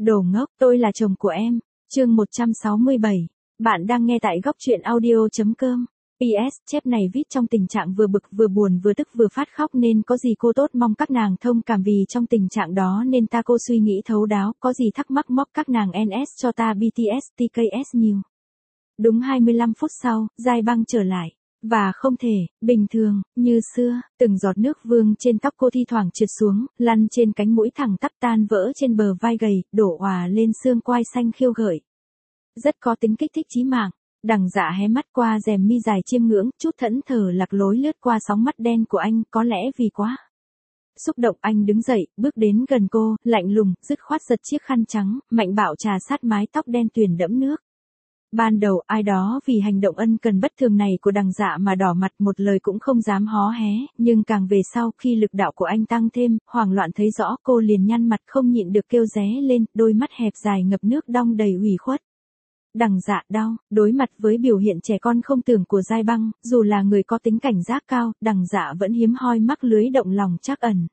Đồ ngốc, tôi là chồng của em. Chương 167. Bạn đang nghe tại góc truyện audio.com. PS, chép này viết trong tình trạng vừa bực vừa buồn vừa tức vừa phát khóc nên có gì cô tốt mong các nàng thông cảm vì trong tình trạng đó nên ta cô suy nghĩ thấu đáo, có gì thắc mắc móc các nàng NS cho ta BTS TKS nhiều. Đúng 25 phút sau, Giai Băng trở lại. Và không thể, bình thường, như xưa, từng giọt nước vương trên tóc cô thi thoảng trượt xuống, lăn trên cánh mũi thẳng tắp tan vỡ trên bờ vai gầy, đổ òa lên xương quai xanh khiêu gợi. Rất có tính kích thích chí mạng. Đằng Dạ hé mắt qua rèm mi dài chiêm ngưỡng, chút thẫn thờ lạc lối lướt qua sóng mắt đen của anh, có lẽ vì quá xúc động anh đứng dậy, bước đến gần cô, lạnh lùng, dứt khoát giật chiếc khăn trắng, mạnh bạo trà sát mái tóc đen tuyền đẫm nước. Ban đầu ai đó vì hành động ân cần bất thường này của Đằng Dạ mà đỏ mặt một lời cũng không dám hó hé, nhưng càng về sau khi lực đạo của anh tăng thêm, hoảng loạn thấy rõ cô liền nhăn mặt không nhịn được kêu ré lên, đôi mắt hẹp dài ngập nước đong đầy ủy khuất. Đằng Dạ đau, đối mặt với biểu hiện trẻ con không tưởng của Giai Băng, dù là người có tính cảnh giác cao, Đằng Dạ vẫn hiếm hoi mắc lưới động lòng trắc ẩn.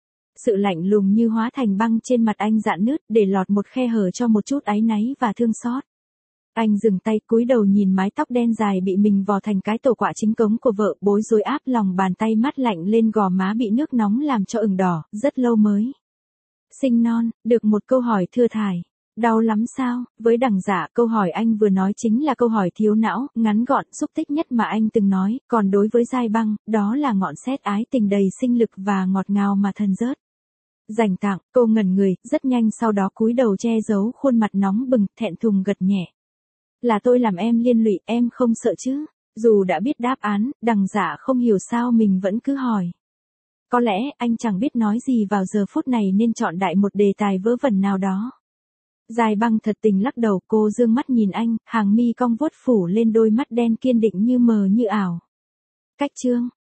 Sự lạnh lùng như hóa thành băng trên mặt anh rạn nứt để lọt một khe hở cho một chút áy náy và thương xót. Anh dừng tay cúi đầu nhìn mái tóc đen dài bị mình vò thành cái tổ quạ chính cống của vợ, bối rối áp lòng bàn tay mát lạnh lên gò má bị nước nóng làm cho ửng đỏ, rất lâu mới sinh non, được một câu hỏi thưa thải. Đau lắm sao? Với Đằng Dạ, câu hỏi anh vừa nói chính là câu hỏi thiếu não, ngắn gọn, xúc tích nhất mà anh từng nói, còn đối với Giai Băng, đó là ngọn sét ái tình đầy sinh lực và ngọt ngào mà thần rớt dành tặng. Cô ngẩn người, rất nhanh sau đó cúi đầu che giấu khuôn mặt nóng bừng, thẹn thùng gật nhẹ. Là tôi làm em liên lụy, em không sợ chứ? Dù đã biết đáp án, Đằng Dạ không hiểu sao mình vẫn cứ hỏi. Có lẽ anh chẳng biết nói gì vào giờ phút này nên chọn đại một đề tài vớ vẩn nào đó. Giai Băng thật tình lắc đầu, cô dương mắt nhìn anh, hàng mi cong vuốt phủ lên đôi mắt đen kiên định như mờ như ảo. Cách chương,